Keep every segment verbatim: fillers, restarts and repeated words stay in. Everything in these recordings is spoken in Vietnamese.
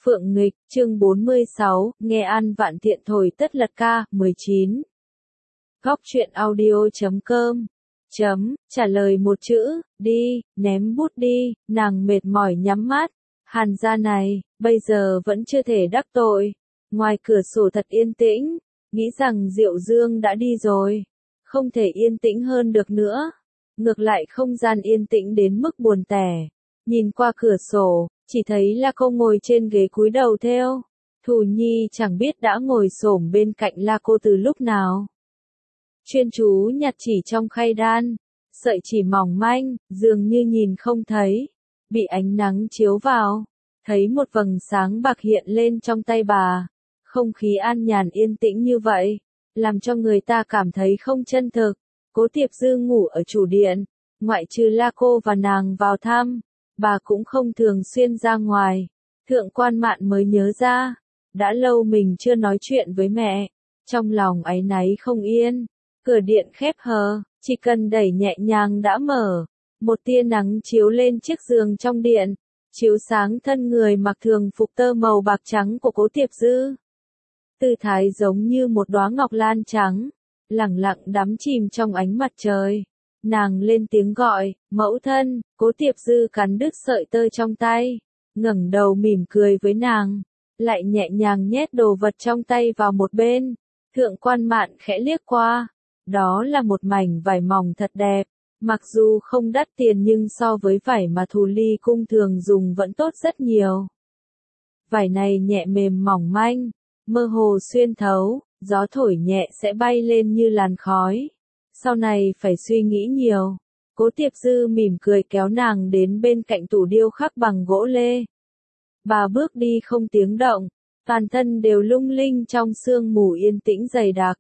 Phượng nghịch, chương bốn mươi sáu, nghe An Vạn Thiện thổi tất lật ca, mười chín. Góc truyện audio chấm com. Chấm, trả lời một chữ, đi, ném bút đi, nàng mệt mỏi nhắm mắt. Hàn gia này, bây giờ vẫn chưa thể đắc tội. Ngoài cửa sổ thật yên tĩnh, nghĩ rằng Diệu Dương đã đi rồi. Không thể yên tĩnh hơn được nữa. Ngược lại không gian yên tĩnh đến mức buồn tẻ. Nhìn qua cửa sổ, chỉ thấy là cô ngồi trên ghế cúi đầu theo. Thù Nhi chẳng biết đã ngồi xổm bên cạnh la cô từ lúc nào. Chuyên chú nhặt chỉ trong khay đan, sợi chỉ mỏng manh, dường như nhìn không thấy. Bị ánh nắng chiếu vào, thấy một vầng sáng bạc hiện lên trong tay bà. Không khí an nhàn yên tĩnh như vậy, làm cho người ta cảm thấy không chân thực. Cố Tiệp Dư ngủ ở chủ điện, ngoại trừ la cô và nàng vào thăm. Bà cũng không thường xuyên ra ngoài. Thượng Quan Mạn mới nhớ ra, đã lâu mình chưa nói chuyện với mẹ. Trong lòng áy náy không yên. Cửa điện khép hờ, chỉ cần đẩy nhẹ nhàng đã mở. Một tia nắng chiếu lên chiếc giường trong điện, chiếu sáng thân người mặc thường phục tơ màu bạc trắng của Cố Tiệp Dư. Tư thái giống như một đóa ngọc lan trắng, lẳng lặng đắm chìm trong ánh mặt trời. Nàng lên tiếng gọi, mẫu thân. Cố Tiệp Dư cắn đứt sợi tơ trong tay, ngẩng đầu mỉm cười với nàng, lại nhẹ nhàng nhét đồ vật trong tay vào một bên. Thượng Quan Mạn khẽ liếc qua, đó là một mảnh vải mỏng thật đẹp, mặc dù không đắt tiền nhưng so với vải mà Thù Ly cung thường dùng vẫn tốt rất nhiều. Vải này nhẹ mềm mỏng manh, mơ hồ xuyên thấu, gió thổi nhẹ sẽ bay lên như làn khói. Sau này phải suy nghĩ nhiều. Cố Tiệp Dư mỉm cười kéo nàng đến bên cạnh tủ điêu khắc bằng gỗ lê. Bà bước đi không tiếng động, toàn thân đều lung linh trong sương mù yên tĩnh dày đặc.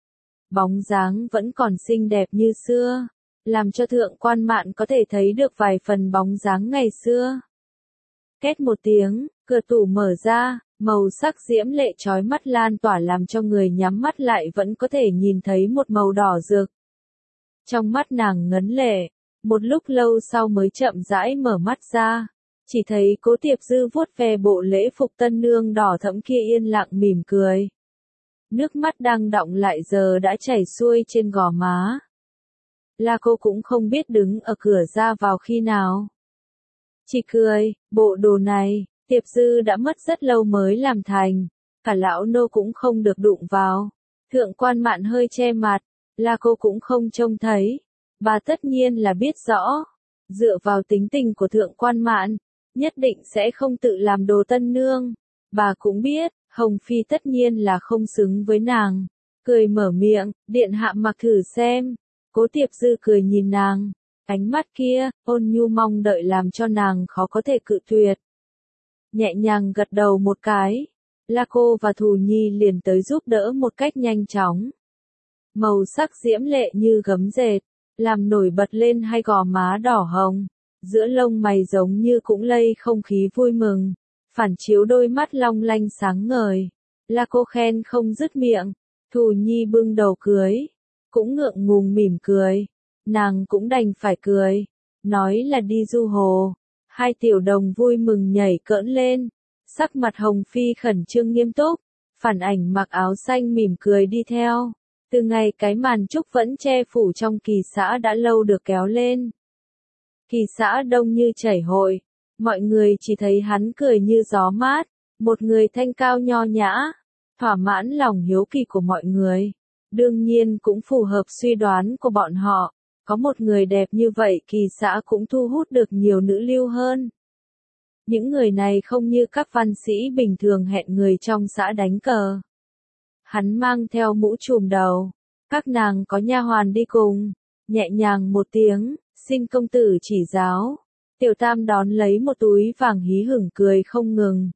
Bóng dáng vẫn còn xinh đẹp như xưa, làm cho Thượng Quan Mạn có thể thấy được vài phần bóng dáng ngày xưa. Két một tiếng, cửa tủ mở ra, màu sắc diễm lệ chói mắt lan tỏa làm cho người nhắm mắt lại vẫn có thể nhìn thấy một màu đỏ rực. Trong mắt nàng ngấn lệ, một lúc lâu sau mới chậm rãi mở mắt ra, chỉ thấy Cố Tiệp Dư vuốt ve bộ lễ phục tân nương đỏ thẫm kia yên lặng mỉm cười. Nước mắt đang đọng lại giờ đã chảy xuôi trên gò má. La cô cũng không biết đứng ở cửa ra vào khi nào. Chỉ cười, bộ đồ này, Tiệp Dư đã mất rất lâu mới làm thành, cả lão nô cũng không được đụng vào. Thượng Quan Mạn hơi che mặt. La cô cũng không trông thấy, bà tất nhiên là biết rõ, dựa vào tính tình của Thượng Quan Mạn, nhất định sẽ không tự làm đồ tân nương. Bà cũng biết, Hồng Phi tất nhiên là không xứng với nàng, cười mở miệng, điện hạ mặc thử xem. Cố Tiệp Dư cười nhìn nàng, ánh mắt kia, ôn nhu mong đợi làm cho nàng khó có thể cự tuyệt. Nhẹ nhàng gật đầu một cái, La cô và Thù Nhi liền tới giúp đỡ một cách nhanh chóng. Màu sắc diễm lệ như gấm dệt, làm nổi bật lên hai gò má đỏ hồng, giữa lông mày giống như cũng lây không khí vui mừng, phản chiếu đôi mắt long lanh sáng ngời. La cô khen không dứt miệng, Thù Nhi bưng đầu cưới, cũng ngượng ngùng mỉm cười, nàng cũng đành phải cười, nói là đi du hồ. Hai tiểu đồng vui mừng nhảy cỡn lên, sắc mặt Hồng Phi khẩn trương nghiêm túc, phản ảnh mặc áo xanh mỉm cười đi theo. Từ ngày cái màn trúc vẫn che phủ trong kỳ xã đã lâu được kéo lên. Kỳ xã đông như chảy hội, mọi người chỉ thấy hắn cười như gió mát, một người thanh cao nho nhã, thỏa mãn lòng hiếu kỳ của mọi người. Đương nhiên cũng phù hợp suy đoán của bọn họ, có một người đẹp như vậy kỳ xã cũng thu hút được nhiều nữ lưu hơn. Những người này không như các văn sĩ bình thường hẹn người trong xã đánh cờ. Hắn mang theo mũ trùm đầu, các nàng có nha hoàn đi cùng, nhẹ nhàng một tiếng, xin công tử chỉ giáo. Tiểu Tam đón lấy một túi vàng hí hửng cười không ngừng.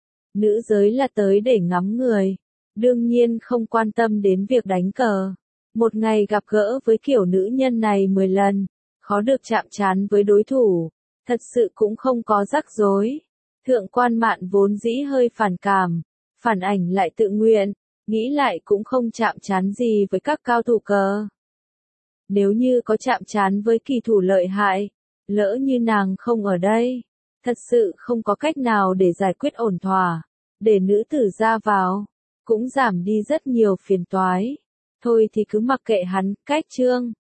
Nữ giới là tới để ngắm người, đương nhiên không quan tâm đến việc đánh cờ. Một ngày gặp gỡ với kiểu nữ nhân này mười lần, khó được chạm trán với đối thủ, thật sự cũng không có rắc rối. Thượng Quan Mạn vốn dĩ hơi phản cảm, phản ảnh lại tự nguyện. Nghĩ lại cũng không chạm trán gì với các cao thủ cờ. Nếu như có chạm trán với kỳ thủ lợi hại, lỡ như nàng không ở đây, Thật sự không có cách nào để giải quyết ổn thỏa, để nữ tử ra vào, cũng giảm đi rất nhiều phiền toái. Thôi thì cứ mặc kệ hắn, cách chương.